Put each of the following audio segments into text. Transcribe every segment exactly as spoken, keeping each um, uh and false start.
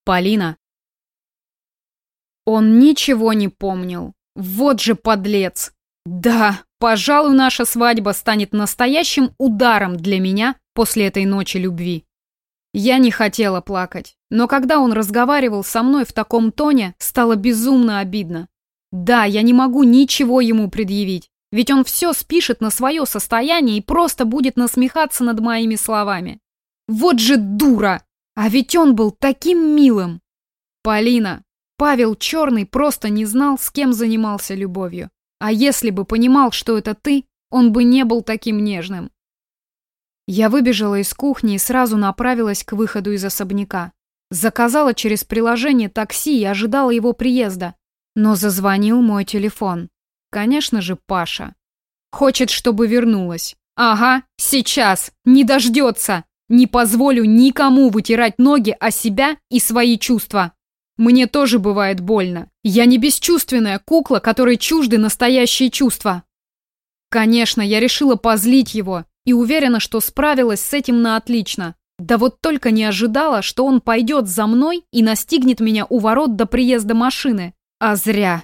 Полина. Он ничего не помнил. Вот же подлец. Да, пожалуй, наша свадьба станет настоящим ударом для меня после этой ночи любви. Я не хотела плакать, но когда он разговаривал со мной в таком тоне, стало безумно обидно. Да, я не могу ничего ему предъявить, ведь он все спишет на свое состояние и просто будет насмехаться над моими словами. Вот же дура! А ведь он был таким милым. Полина, Павел Черный просто не знал, с кем занимался любовью. А если бы понимал, что это ты, он бы не был таким нежным. Я выбежала из кухни и сразу направилась к выходу из особняка. Заказала через приложение такси и ожидала его приезда. Но зазвонил мой телефон. Конечно же, Паша. Хочет, чтобы вернулась. Ага, сейчас. Не дождется. Не позволю никому вытирать ноги о себя и свои чувства. Мне тоже бывает больно. Я не бесчувственная кукла, которой чужды настоящие чувства. Конечно, я решила позлить его и уверена, что справилась с этим на отлично. Да вот только не ожидала, что он пойдет за мной и настигнет меня у ворот до приезда машины. А зря.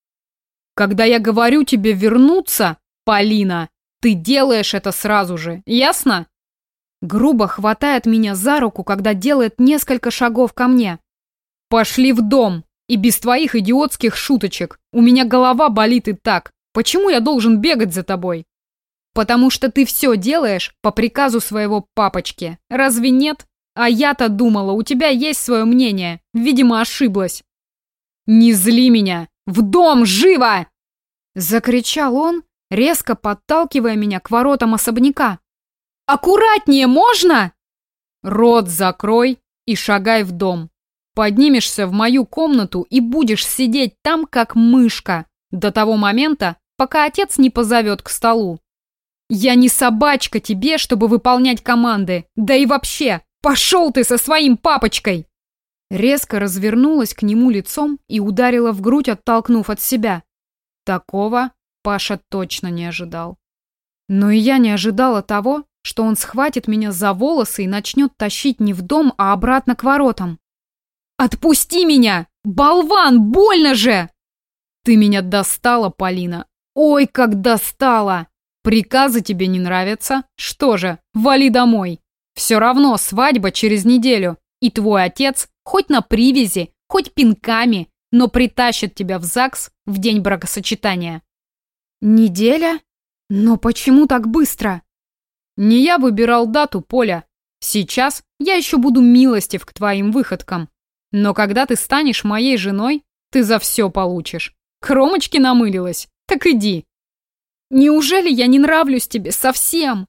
Когда я говорю тебе вернуться, Полина, ты делаешь это сразу же, ясно? Грубо хватает меня за руку, когда делает несколько шагов ко мне. Пошли в дом, и без твоих идиотских шуточек. У меня голова болит и так. Почему я должен бегать за тобой? Потому что ты все делаешь по приказу своего папочки. Разве нет? А я-то думала, у тебя есть свое мнение. Видимо, ошиблась. Не зли меня! В дом, живо! Закричал он, резко подталкивая меня к воротам особняка. Аккуратнее можно? Рот закрой и шагай в дом. Поднимешься в мою комнату и будешь сидеть там, как мышка, до того момента, пока отец не позовет к столу. Я не собачка тебе, чтобы выполнять команды. Да и вообще, пошел ты со своим папочкой! Резко развернулась к нему лицом и ударила в грудь, оттолкнув от себя. Такого Паша точно не ожидал. Но и я не ожидала того, что он схватит меня за волосы и начнет тащить не в дом, а обратно к воротам. «Отпусти меня! Болван, больно же!» «Ты меня достала, Полина! Ой, как достала! Приказы тебе не нравятся? Что же, вали домой! Все равно свадьба через неделю, и твой отец хоть на привязи, хоть пинками, но притащит тебя в ЗАГС в день бракосочетания». «Неделя? Но почему так быстро?» «Не я выбирал дату, Поля. Сейчас я еще буду милостив к твоим выходкам. Но когда ты станешь моей женой, ты за все получишь. К Ромочке намылилась? Так иди». «Неужели я не нравлюсь тебе совсем?»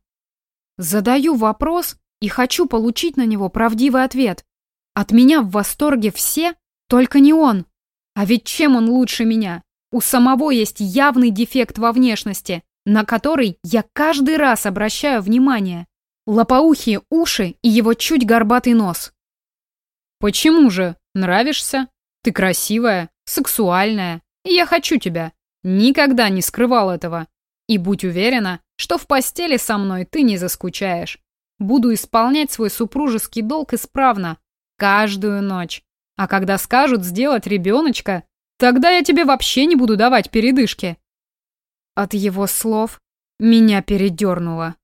Задаю вопрос и хочу получить на него правдивый ответ. От меня в восторге все, только не он. А ведь чем он лучше меня? У самого есть явный дефект во внешности, на который я каждый раз обращаю внимание. Лопоухие уши и его чуть горбатый нос. «Почему же? Нравишься? Ты красивая, сексуальная, и я хочу тебя. Никогда не скрывал этого. И будь уверена, что в постели со мной ты не заскучаешь. Буду исполнять свой супружеский долг исправно, каждую ночь. А когда скажут сделать ребеночка, тогда я тебе вообще не буду давать передышки». От его слов меня передернуло.